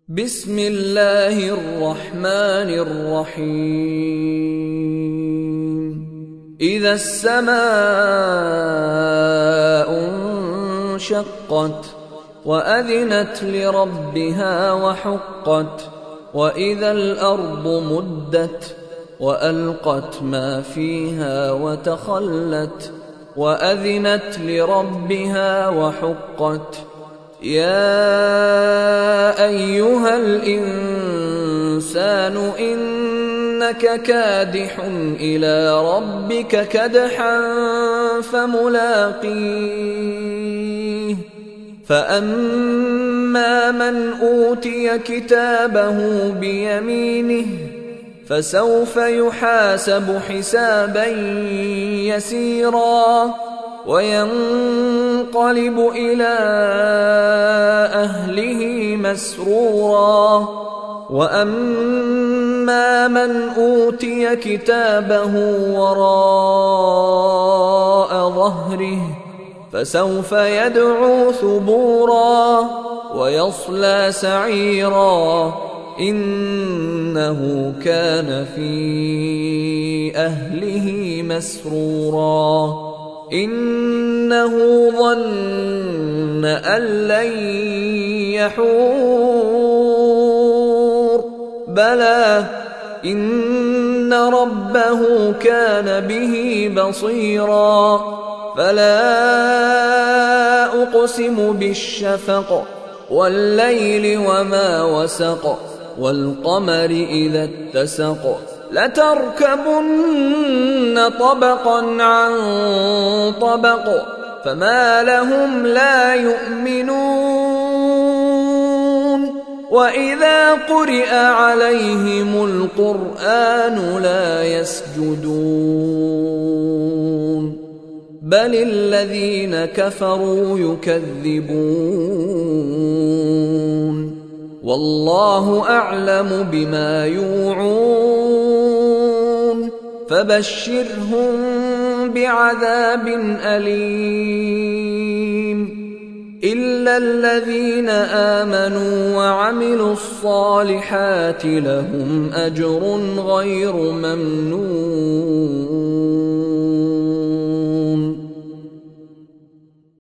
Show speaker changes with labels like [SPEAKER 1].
[SPEAKER 1] بسم الله الرحمن الرحيم إذا السماء انشقت وأذنت لربها وحقت وإذا الأرض مدت وألقت ما فيها وتخلت وأذنت لربها وحقت يا أيها الإنسان إنك كادح إلى ربك كدحا فملاقيه فأما من أوتي كتابه بيمينه فسوف يحاسب حسابا يسيرا وينقلب إلى أهله مسرورا وأما من أوتي كتابه وراء ظهره فسوف يدعو ثبورا ويصلى سعيرا إنه كان في أهله مسرورا إنه ظن أن لن يحور بلى إن ربه كان به بصيرا فلا أقسم بالشفق والليل وما وسق والقمر إذا اتسق لتركبن طبقا عن طبق فما لهم لا يؤمنون وإذا قرئ عليهم القرآن لا يسجدون بل الذين كفروا يكذبون والله أعلم بما يوعون فبشرهم بعذاب أليم إلا الذين آمنوا وعملوا الصالحات لهم أجر غير ممنون.